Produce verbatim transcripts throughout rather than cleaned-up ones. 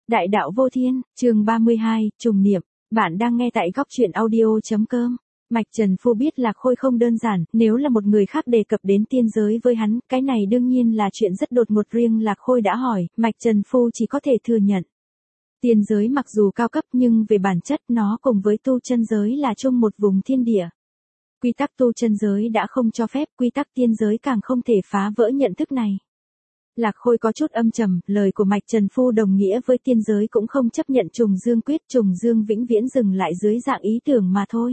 Đại đạo vô thiên, chương ba mươi hai, trùng niệm. Bạn đang nghe tại góc truyện audio.com. Mạch Trần Phu biết Lạc Khôi không đơn giản, nếu là một người khác đề cập đến tiên giới với hắn, cái này đương nhiên là chuyện rất đột ngột. Riêng Lạc Khôi đã hỏi, Mạch Trần Phu chỉ có thể thừa nhận. Tiên giới mặc dù cao cấp nhưng về bản chất nó cùng với tu chân giới là chung một vùng thiên địa. Quy tắc tu chân giới đã không cho phép, quy tắc tiên giới càng không thể phá vỡ nhận thức này. Lạc Khôi có chút âm trầm, lời của Mạch Trần Phu đồng nghĩa với tiên giới cũng không chấp nhận trùng dương quyết, trùng dương vĩnh viễn dừng lại dưới dạng ý tưởng mà thôi.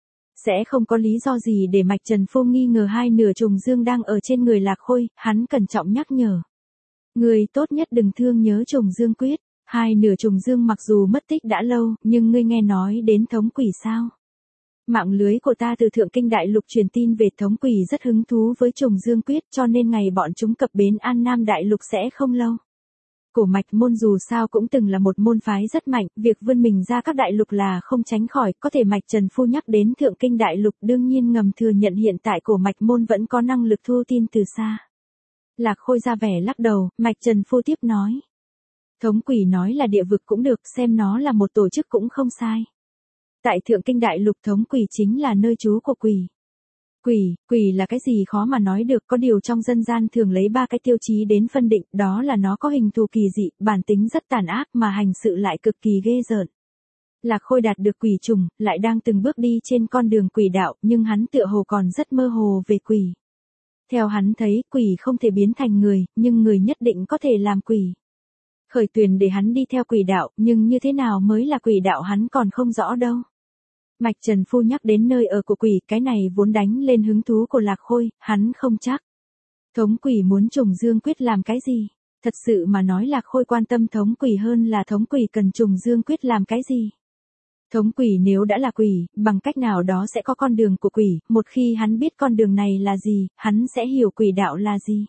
Sẽ không có lý do gì để Mạch Trần Phu nghi ngờ hai nửa trùng dương đang ở trên người Lạc Khôi, hắn cẩn trọng nhắc nhở. Người tốt nhất đừng thương nhớ trùng dương quyết, hai nửa trùng dương mặc dù mất tích đã lâu, nhưng ngươi nghe nói đến thống quỷ sao? Mạng lưới của ta từ Thượng Kinh Đại Lục truyền tin về thống quỷ rất hứng thú với trùng dương quyết, cho nên ngày bọn chúng cập bến An Nam Đại Lục sẽ không lâu. Cổ mạch môn dù sao cũng từng là một môn phái rất mạnh, việc vươn mình ra các đại lục là không tránh khỏi, có thể Mạch Trần Phu nhắc đến Thượng Kinh Đại Lục đương nhiên ngầm thừa nhận hiện tại cổ mạch môn vẫn có năng lực thu tin từ xa. Lạc Khôi ra vẻ lắc đầu, Mạch Trần Phu tiếp nói. Thống quỷ nói là địa vực cũng được, xem nó là một tổ chức cũng không sai. Tại Thượng Kinh Đại Lục thống quỷ chính là nơi trú của quỷ. Quỷ, quỷ là cái gì khó mà nói được, có điều trong dân gian thường lấy ba cái tiêu chí đến phân định, đó là nó có hình thù kỳ dị, bản tính rất tàn ác mà hành sự lại cực kỳ ghê rợn. Lạc Khôi đạt được quỷ trùng, lại đang từng bước đi trên con đường quỷ đạo, nhưng hắn tựa hồ còn rất mơ hồ về quỷ. Theo hắn thấy, quỷ không thể biến thành người, nhưng người nhất định có thể làm quỷ. Khởi Tuyền để hắn đi theo quỷ đạo, nhưng như thế nào mới là quỷ đạo hắn còn không rõ đâu. Mạch Trần Phu nhắc đến nơi ở của quỷ, cái này vốn đánh lên hứng thú của Lạc Khôi, hắn không chắc. Thống quỷ muốn trùng dương quyết làm cái gì? Thật sự mà nói Lạc Khôi quan tâm thống quỷ hơn là thống quỷ cần trùng dương quyết làm cái gì? Thống quỷ nếu đã là quỷ, bằng cách nào đó sẽ có con đường của quỷ, một khi hắn biết con đường này là gì, hắn sẽ hiểu quỷ đạo là gì.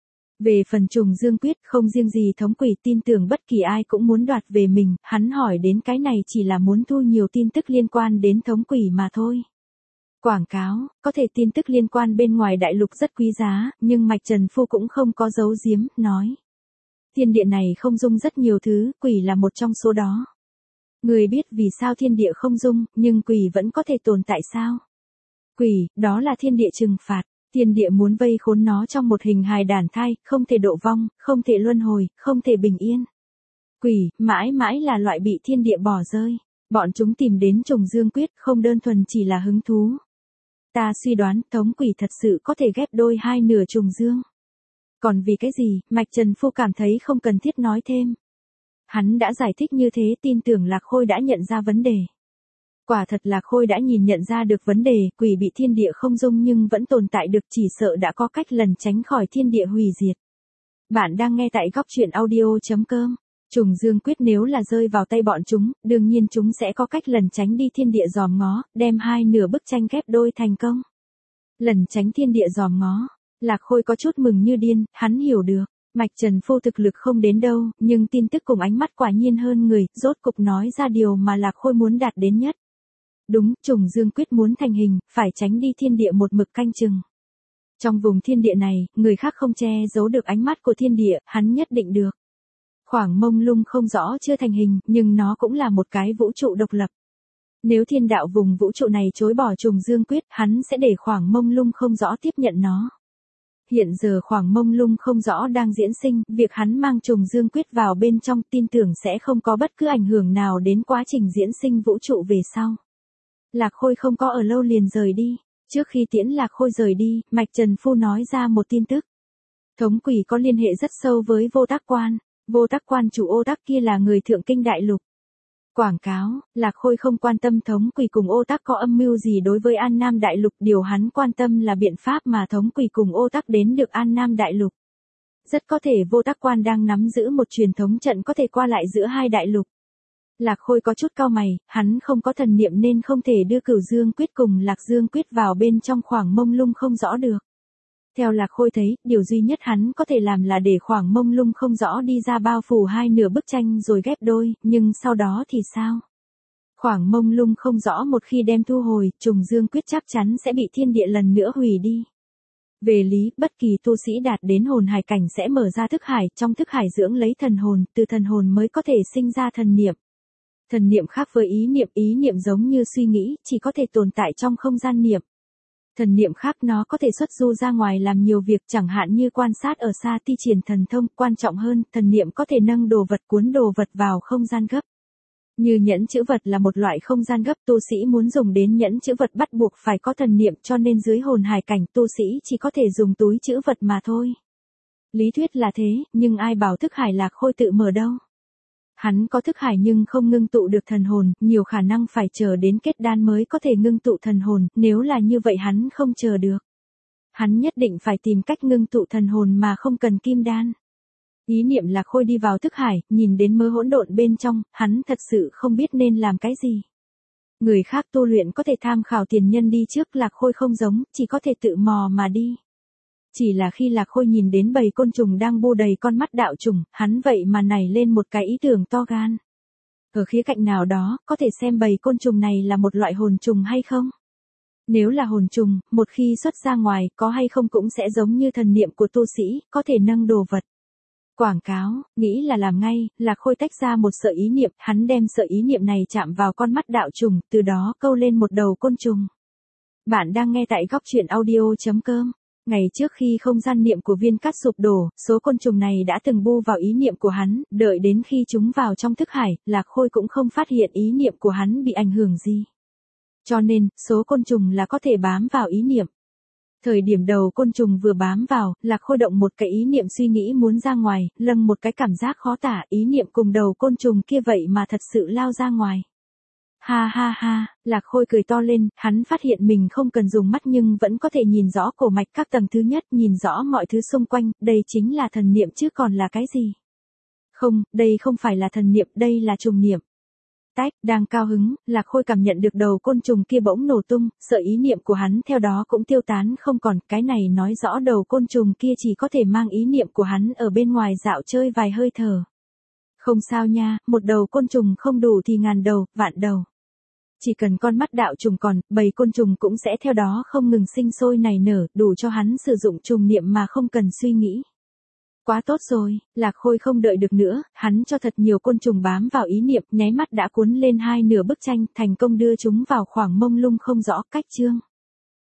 Về phần trùng dương quyết, không riêng gì thống quỷ, tin tưởng bất kỳ ai cũng muốn đoạt về mình, hắn hỏi đến cái này chỉ là muốn thu nhiều tin tức liên quan đến thống quỷ mà thôi. Quảng cáo, có thể tin tức liên quan bên ngoài đại lục rất quý giá, nhưng Mạch Trần Phu cũng không có giấu giếm, nói. Thiên địa này không dung rất nhiều thứ, quỷ là một trong số đó. Người biết vì sao thiên địa không dung, nhưng quỷ vẫn có thể tồn tại sao? Quỷ, đó là thiên địa trừng phạt. Thiên địa muốn vây khốn nó trong một hình hài đản thai, không thể độ vong, không thể luân hồi, không thể bình yên. Quỷ, mãi mãi là loại bị thiên địa bỏ rơi. Bọn chúng tìm đến trùng dương quyết không đơn thuần chỉ là hứng thú. Ta suy đoán thống quỷ thật sự có thể ghép đôi hai nửa trùng dương. Còn vì cái gì, Mạch Trần Phu cảm thấy không cần thiết nói thêm. Hắn đã giải thích như thế, tin tưởng Lạc Khôi đã nhận ra vấn đề. Quả thật Lạc Khôi đã nhìn nhận ra được vấn đề, quỷ bị thiên địa không dung nhưng vẫn tồn tại được, chỉ sợ đã có cách lần tránh khỏi thiên địa hủy diệt. Bạn đang nghe tại góc truyện audio.com. Trùng dương quyết nếu là rơi vào tay bọn chúng, đương nhiên chúng sẽ có cách lần tránh đi thiên địa giòm ngó, đem hai nửa bức tranh ghép đôi thành công. Lần tránh thiên địa giòm ngó, Lạc Khôi có chút mừng như điên, hắn hiểu được. Mạch Trần Phu thực lực không đến đâu, nhưng tin tức cùng ánh mắt quả nhiên hơn người, rốt cục nói ra điều mà Lạc Khôi muốn đạt đến nhất. Đúng, trùng dương quyết muốn thành hình, phải tránh đi thiên địa một mực canh chừng. Trong vùng thiên địa này, người khác không che giấu được ánh mắt của thiên địa, hắn nhất định được. Khoảng mông lung không rõ chưa thành hình, nhưng nó cũng là một cái vũ trụ độc lập. Nếu thiên đạo vùng vũ trụ này chối bỏ trùng dương quyết, hắn sẽ để khoảng mông lung không rõ tiếp nhận nó. Hiện giờ khoảng mông lung không rõ đang diễn sinh, việc hắn mang trùng dương quyết vào bên trong tin tưởng sẽ không có bất cứ ảnh hưởng nào đến quá trình diễn sinh vũ trụ về sau. Lạc Khôi không có ở lâu liền rời đi. Trước khi tiễn Lạc Khôi rời đi, Mạch Trần Phu nói ra một tin tức. Thống quỷ có liên hệ rất sâu với Vô Tác Quan. Vô Tác Quan chủ Ô Tắc kia là người Thượng Kinh Đại Lục. Quảng cáo, Lạc Khôi không quan tâm thống quỷ cùng Ô Tắc có âm mưu gì đối với An Nam Đại Lục, điều hắn quan tâm là biện pháp mà thống quỷ cùng Ô Tắc đến được An Nam Đại Lục. Rất có thể Vô Tác Quan đang nắm giữ một truyền thống trận có thể qua lại giữa hai đại lục. Lạc Khôi có chút cau mày, hắn không có thần niệm nên không thể đưa Cửu Dương quyết cùng Lạc Dương quyết vào bên trong khoảng mông lung không rõ được. Theo Lạc Khôi thấy, điều duy nhất hắn có thể làm là để khoảng mông lung không rõ đi ra bao phủ hai nửa bức tranh rồi ghép đôi, nhưng sau đó thì sao? Khoảng mông lung không rõ một khi đem thu hồi, trùng dương quyết chắc chắn sẽ bị thiên địa lần nữa hủy đi. Về lý, bất kỳ tu sĩ đạt đến hồn hải cảnh sẽ mở ra thức hải, trong thức hải dưỡng lấy thần hồn, từ thần hồn mới có thể sinh ra thần niệm. Thần niệm khác với ý niệm, ý niệm giống như suy nghĩ, chỉ có thể tồn tại trong không gian niệm. Thần niệm khác nó có thể xuất du ra ngoài làm nhiều việc, chẳng hạn như quan sát ở xa, thi triển thần thông, quan trọng hơn, thần niệm có thể nâng đồ vật, cuốn đồ vật vào không gian gấp. Như nhẫn chữ vật là một loại không gian gấp, tu sĩ muốn dùng đến nhẫn chữ vật bắt buộc phải có thần niệm, cho nên dưới hồn hải cảnh tu sĩ chỉ có thể dùng túi chữ vật mà thôi. Lý thuyết là thế, nhưng ai bảo thức hải Lạc Khôi tự mở đâu. Hắn có thức hải nhưng không ngưng tụ được thần hồn, nhiều khả năng phải chờ đến kết đan mới có thể ngưng tụ thần hồn, nếu là như vậy hắn không chờ được. Hắn nhất định phải tìm cách ngưng tụ thần hồn mà không cần kim đan. Ý niệm Lạc Khôi đi vào thức hải, nhìn đến mớ hỗn độn bên trong, hắn thật sự không biết nên làm cái gì. Người khác tu luyện có thể tham khảo tiền nhân đi trước, Lạc Khôi không giống, chỉ có thể tự mò mà đi. Chỉ là khi Lạc Khôi nhìn đến bầy côn trùng đang bu đầy con mắt đạo trùng, hắn vậy mà nảy lên một cái ý tưởng to gan. Ở khía cạnh nào đó, có thể xem bầy côn trùng này là một loại hồn trùng hay không? Nếu là hồn trùng, một khi xuất ra ngoài, có hay không cũng sẽ giống như thần niệm của tu sĩ, có thể nâng đồ vật. Quảng cáo, nghĩ là làm ngay, Lạc Khôi tách ra một sợi ý niệm, hắn đem sợi ý niệm này chạm vào con mắt đạo trùng, từ đó câu lên một đầu côn trùng. Bạn đang nghe tại góc truyện audio chấm com. Ngày trước khi không gian niệm của Viên Cát sụp đổ, số côn trùng này đã từng bu vào ý niệm của hắn, đợi đến khi chúng vào trong thức hải, Lạc Khôi cũng không phát hiện ý niệm của hắn bị ảnh hưởng gì. Cho nên, số côn trùng là có thể bám vào ý niệm. Thời điểm đầu côn trùng vừa bám vào, Lạc Khôi động một cái ý niệm suy nghĩ muốn ra ngoài, lâng một cái cảm giác khó tả, ý niệm cùng đầu côn trùng kia vậy mà thật sự lao ra ngoài. Ha ha ha, Lạc Khôi cười to lên, hắn phát hiện mình không cần dùng mắt nhưng vẫn có thể nhìn rõ cổ mạch các tầng thứ nhất, nhìn rõ mọi thứ xung quanh, đây chính là thần niệm chứ còn là cái gì? Không, đây không phải là thần niệm, đây là trùng niệm. Tách, đang cao hứng, Lạc Khôi cảm nhận được đầu côn trùng kia bỗng nổ tung, sợi ý niệm của hắn theo đó cũng tiêu tán không còn, cái này nói rõ đầu côn trùng kia chỉ có thể mang ý niệm của hắn ở bên ngoài dạo chơi vài hơi thở. Không sao nha, một đầu côn trùng không đủ thì ngàn đầu, vạn đầu. Chỉ cần con mắt đạo trùng còn, bầy côn trùng cũng sẽ theo đó không ngừng sinh sôi nảy nở, đủ cho hắn sử dụng trùng niệm mà không cần suy nghĩ. Quá tốt rồi, Lạc Khôi không đợi được nữa, hắn cho thật nhiều côn trùng bám vào ý niệm, nháy mắt đã cuốn lên hai nửa bức tranh, thành công đưa chúng vào khoảng mông lung không rõ cách chương.